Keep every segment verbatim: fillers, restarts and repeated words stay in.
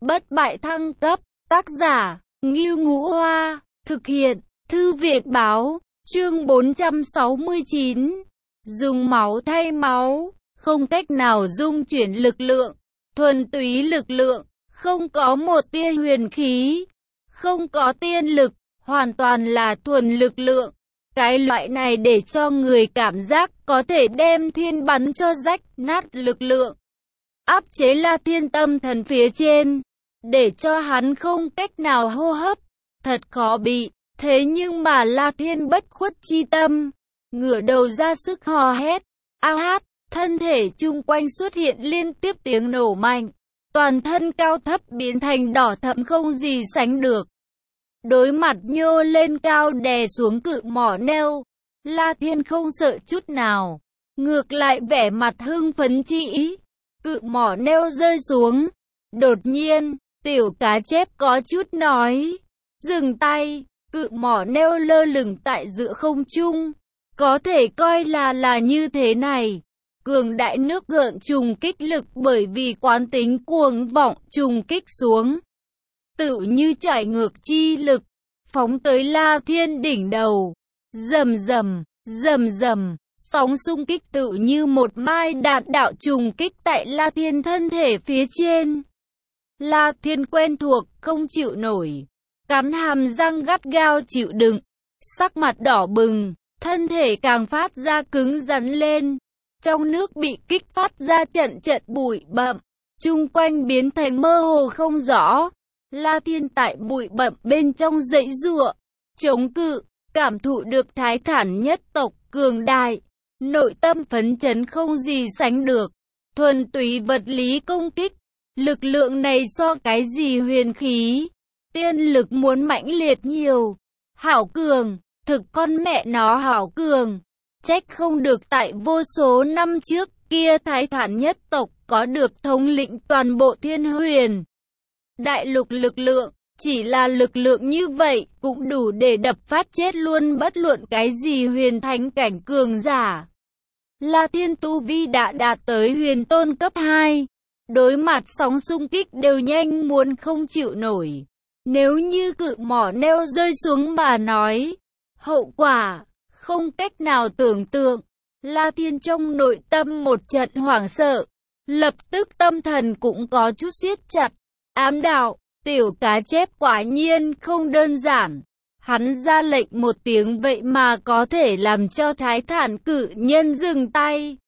bất bại thăng cấp, tác giả, Ngưu Ngũ Hoa, thực hiện, Thư viện báo, chương bốn trăm sáu mươi chín. Dùng máu thay máu, không cách nào dung chuyển lực lượng, thuần túy lực lượng, không có một tia huyền khí, không có tiên lực, hoàn toàn là thuần lực lượng. Cái loại này để cho người cảm giác có thể đem thiên bắn cho rách nát lực lượng. Áp chế La Thiên tâm thần phía trên, để cho hắn không cách nào hô hấp, thật khó bị. Thế nhưng mà La Thiên bất khuất chi tâm, ngửa đầu ra sức hò hét, a hát, thân thể chung quanh xuất hiện liên tiếp tiếng nổ mạnh, toàn thân cao thấp biến thành đỏ thẫm không gì sánh được. Đối mặt nhô lên cao đè xuống cự mỏ neo, La Thiên không sợ chút nào, ngược lại vẻ mặt hưng phấn chi ý. Cự mỏ neo rơi xuống, đột nhiên, tiểu cá chép có chút nói, dừng tay. Cự mỏ neo lơ lửng tại giữa không trung, có thể coi là là như thế này. Cường đại nước gợn trùng kích lực bởi vì quán tính cuồng vọng trùng kích xuống, tự như chảy ngược chi lực, phóng tới La Thiên đỉnh đầu. Rầm rầm, rầm rầm, sóng xung kích tự như một mai đạn đạo trùng kích tại La Thiên thân thể phía trên. La Thiên quen thuộc, không chịu nổi, cắn hàm răng gắt gao chịu đựng, sắc mặt đỏ bừng, thân thể càng phát ra cứng rắn lên. Trong nước bị kích phát ra trận trận bụi bặm, chung quanh biến thành mơ hồ không rõ. La Thiên tại bụi bặm bên trong dãy giụa, chống cự, cảm thụ được thái thản nhất tộc cường đại, nội tâm phấn chấn không gì sánh được. Thuần túy vật lý công kích, lực lượng này so cái gì huyền khí, tiên lực muốn mãnh liệt nhiều. Hảo cường, thực con mẹ nó hảo cường. Trách không được tại vô số năm trước kia thái thản nhất tộc có được thống lĩnh toàn bộ thiên huyền đại lục lực lượng. Chỉ là lực lượng như vậy cũng đủ để đập phát chết luôn bất luận cái gì huyền thánh cảnh cường giả. La Thiên tu vi đã đạt tới huyền tôn cấp hai, đối mặt sóng xung kích đều nhanh muốn không chịu nổi. Nếu như cự mỏ neo rơi xuống mà nói, hậu quả không cách nào tưởng tượng. La Thiên trong nội tâm một trận hoảng sợ, lập tức tâm thần cũng có chút siết chặt. Ám đạo, tiểu cá chép quả nhiên không đơn giản. Hắn ra lệnh một tiếng vậy mà có thể làm cho thái thản cự nhân dừng tay.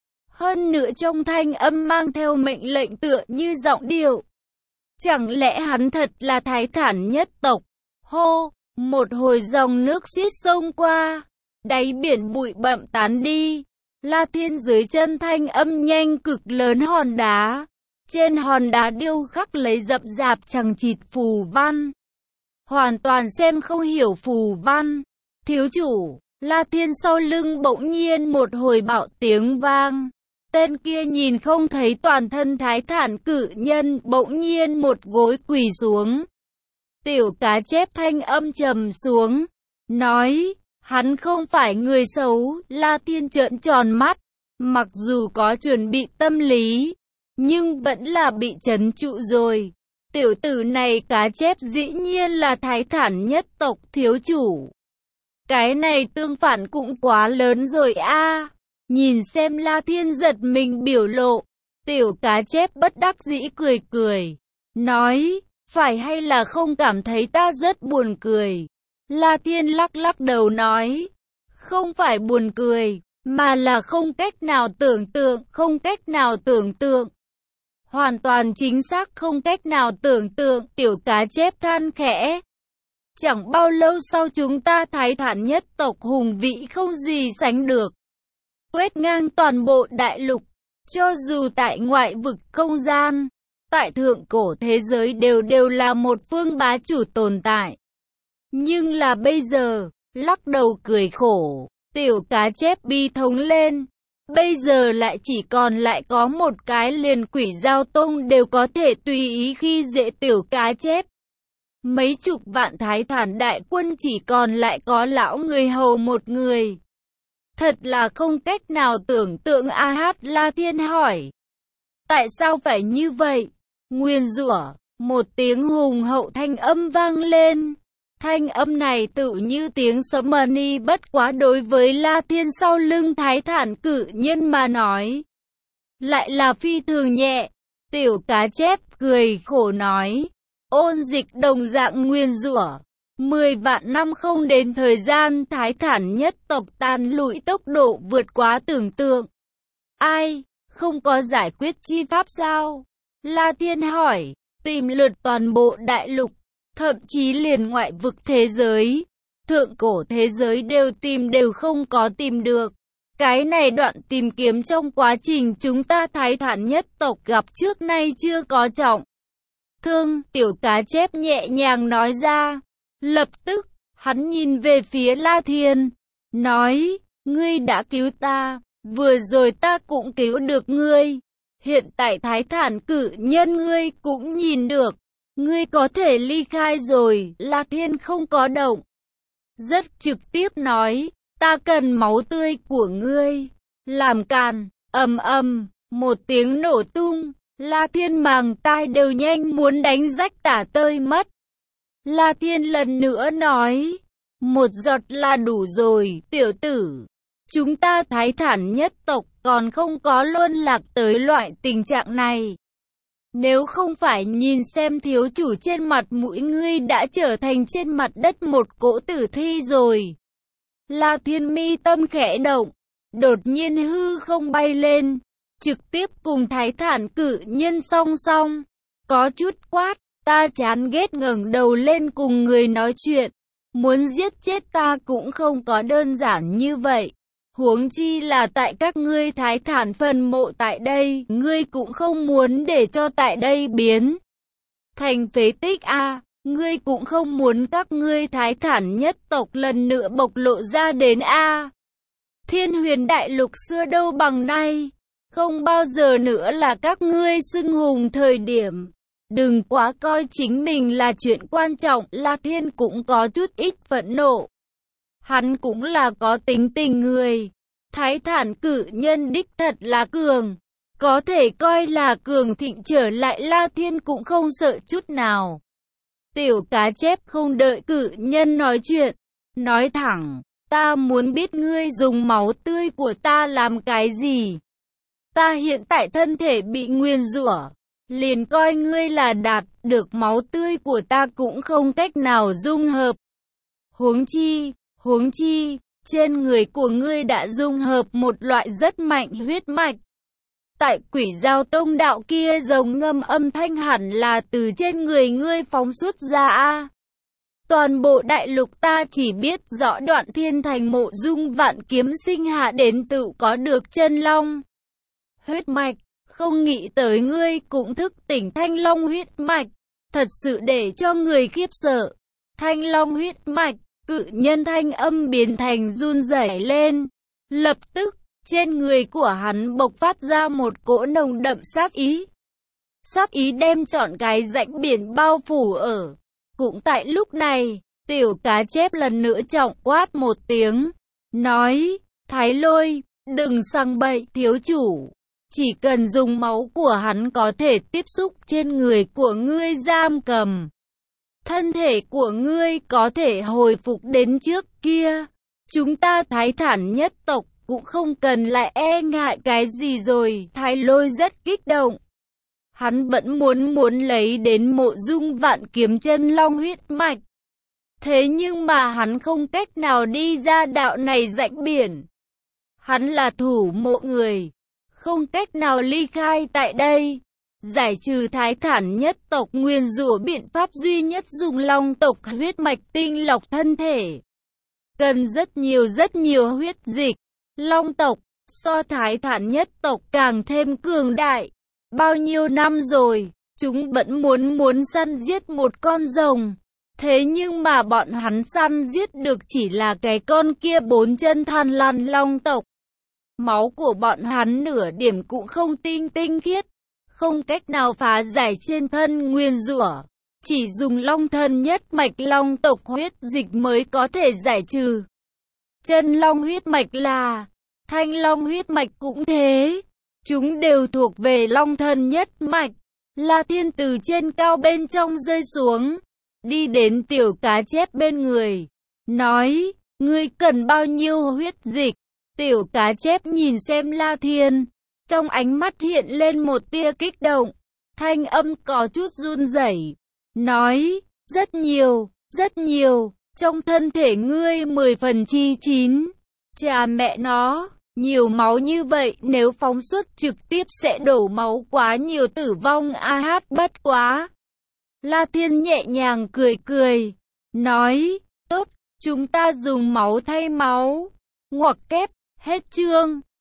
Hơn nữa trong thanh âm mang theo mệnh lệnh tựa như giọng điệu. Chẳng lẽ hắn thật là thái thản nhất tộc? Hô, một hồi dòng nước xiết sông qua, đáy biển bụi bặm tán đi. La Thiên dưới chân thanh âm nhanh cực lớn hòn đá. Trên hòn đá điêu khắc lấy rậm rạp chằng chịt phù văn. Hoàn toàn xem không hiểu phù văn. Thiếu chủ, La Thiên sau lưng bỗng nhiên một hồi bạo tiếng vang. Tên kia nhìn không thấy toàn thân thái thản cự nhân, bỗng nhiên một gối quỳ xuống. Tiểu cá chép thanh âm trầm xuống, nói, hắn không phải người xấu. La Thiên trợn tròn mắt, mặc dù có chuẩn bị tâm lý, nhưng vẫn là bị trấn trụ rồi. Tiểu tử này cá chép dĩ nhiên là thái thản nhất tộc thiếu chủ. Cái này tương phản cũng quá lớn rồi a. À. Nhìn xem La Thiên giật mình biểu lộ, tiểu cá chép bất đắc dĩ cười cười, nói, phải hay là không cảm thấy ta rất buồn cười? La Thiên lắc lắc đầu nói, không phải buồn cười, mà là không cách nào tưởng tượng, không cách nào tưởng tượng. Hoàn toàn chính xác không cách nào tưởng tượng, tiểu cá chép than khẽ. Chẳng bao lâu sau chúng ta thái thản nhất tộc hùng vĩ không gì sánh được, quét ngang toàn bộ đại lục, cho dù tại ngoại vực không gian, tại thượng cổ thế giới đều đều là một phương bá chủ tồn tại. Nhưng là bây giờ, lắc đầu cười khổ, tiểu cá chép bi thống lên. Bây giờ lại chỉ còn lại có một cái liền quỷ giao tông đều có thể tùy ý khi dễ tiểu cá chép. Mấy chục vạn thái thản đại quân chỉ còn lại có lão người hầu một người. Thật là không cách nào tưởng tượng. A Hát La Thiên hỏi, tại sao phải như vậy? Nguyên rủa, một tiếng hùng hậu thanh âm vang lên. Thanh âm này tự như tiếng sấm mani, bất quá đối với La Thiên sau lưng Thái Thản cự nhân mà nói, lại là phi thường nhẹ. Tiểu cá chép cười khổ nói, ôn dịch đồng dạng nguyên rủa. Mười vạn năm không đến thời gian Thái Thản nhất tộc tan lụi tốc độ vượt quá tưởng tượng. Ai, không có giải quyết chi pháp sao? La Thiên hỏi, tìm lượt toàn bộ đại lục, thậm chí liền ngoại vực thế giới, thượng cổ thế giới đều tìm đều không có tìm được. Cái này đoạn tìm kiếm trong quá trình chúng ta Thái Thản nhất tộc gặp trước nay chưa có trọng thương, tiểu cá chép nhẹ nhàng nói ra. Lập tức, hắn nhìn về phía La Thiên, nói, ngươi đã cứu ta, vừa rồi ta cũng cứu được ngươi. Hiện tại Thái Thản cử nhân ngươi cũng nhìn được, ngươi có thể ly khai rồi. La Thiên không có động, rất trực tiếp nói, ta cần máu tươi của ngươi. Làm càn, ầm ầm, một tiếng nổ tung, La Thiên màng tai đều nhanh muốn đánh rách tả tơi mất. La Thiên lần nữa nói, một giọt là đủ rồi, tiểu tử. Chúng ta Thái Thản nhất tộc còn không có luân lạc tới loại tình trạng này. Nếu không phải nhìn xem thiếu chủ trên mặt mũi, ngươi đã trở thành trên mặt đất một cỗ tử thi rồi. La Thiên mi tâm khẽ động, đột nhiên hư không bay lên, trực tiếp cùng Thái Thản cử nhân song song, có chút quát, ta chán ghét, ngẩng đầu lên cùng người nói chuyện, muốn giết chết ta cũng không có đơn giản như vậy. Huống chi là tại các ngươi Thái Thản phần mộ tại đây, ngươi cũng không muốn để cho tại đây biến thành phế tích a, à, ngươi cũng không muốn các ngươi Thái Thản nhất tộc lần nữa bộc lộ ra đến a. À. Thiên Huyền đại lục xưa đâu bằng nay, không bao giờ nữa là các ngươi xưng hùng thời điểm. Đừng quá coi chính mình là chuyện quan trọng. La Thiên cũng có chút ít phẫn nộ. Hắn cũng là có tính tình người. Thái Thản cử nhân đích thật là cường, có thể coi là cường thịnh, trở lại La Thiên cũng không sợ chút nào. Tiểu cá chép không đợi cử nhân nói chuyện, nói thẳng, ta muốn biết ngươi dùng máu tươi của ta làm cái gì. Ta hiện tại thân thể bị nguyền rủa, liền coi ngươi là đạt được máu tươi của ta cũng không cách nào dung hợp. Huống chi, huống chi, trên người của ngươi đã dung hợp một loại rất mạnh huyết mạch. Tại Quỷ Giao Tông đạo kia rồng ngâm âm thanh hẳn là từ trên người ngươi phóng xuất ra a. Toàn bộ đại lục ta chỉ biết rõ Đoạn Thiên Thành mộ dung vạn kiếm sinh hạ đến tự có được chân long huyết mạch, không nghĩ tới ngươi cũng thức tỉnh Thanh Long huyết mạch, thật sự để cho người khiếp sợ. Thanh Long huyết mạch, cự nhân thanh âm biến thành run rẩy lên, lập tức trên người của hắn bộc phát ra một cỗ nồng đậm sát ý. Sát ý đem trọn cái rãnh biển bao phủ ở. Cũng tại lúc này, tiểu cá chép lần nữa trọng quát một tiếng, nói, Thái Lôi, đừng sang bậy thiếu chủ. Chỉ cần dùng máu của hắn có thể tiếp xúc trên người của ngươi giam cầm. Thân thể của ngươi có thể hồi phục đến trước kia. Chúng ta Thái Thản nhất tộc cũng không cần lại e ngại cái gì rồi. Thái Lôi rất kích động. Hắn vẫn muốn muốn lấy đến mộ dung vạn kiếm chân long huyết mạch. Thế nhưng mà hắn không cách nào đi ra đạo này rãnh biển. Hắn là thủ mộ người, không cách nào ly khai tại đây. Giải trừ Thái Thản nhất tộc nguyên rủa biện pháp duy nhất dùng long tộc huyết mạch tinh lọc thân thể. Cần rất nhiều rất nhiều huyết dịch. Long tộc so Thái Thản nhất tộc càng thêm cường đại. Bao nhiêu năm rồi, chúng vẫn muốn muốn săn giết một con rồng. Thế nhưng mà bọn hắn săn giết được chỉ là cái con kia bốn chân than lan long tộc. Máu của bọn hắn nửa điểm cũng không tinh tinh khiết, không cách nào phá giải trên thân nguyên rủa. Chỉ dùng long thân nhất mạch long tộc huyết dịch mới có thể giải trừ. Chân long huyết mạch là, thanh long huyết mạch cũng thế. Chúng đều thuộc về long thân nhất mạch. La Thiên từ trên cao bên trong rơi xuống, đi đến tiểu cá chép bên người, nói, ngươi cần bao nhiêu huyết dịch? Tiểu cá chép nhìn xem La Thiên, trong ánh mắt hiện lên một tia kích động, thanh âm có chút run rẩy, nói, rất nhiều, rất nhiều, trong thân thể ngươi mười phần chi chín, cha mẹ nó, nhiều máu như vậy nếu phóng xuất trực tiếp sẽ đổ máu quá nhiều tử vong a hát bất quá. La Thiên nhẹ nhàng cười cười, nói, tốt, chúng ta dùng máu thay máu, ngoặc kép, hết chương.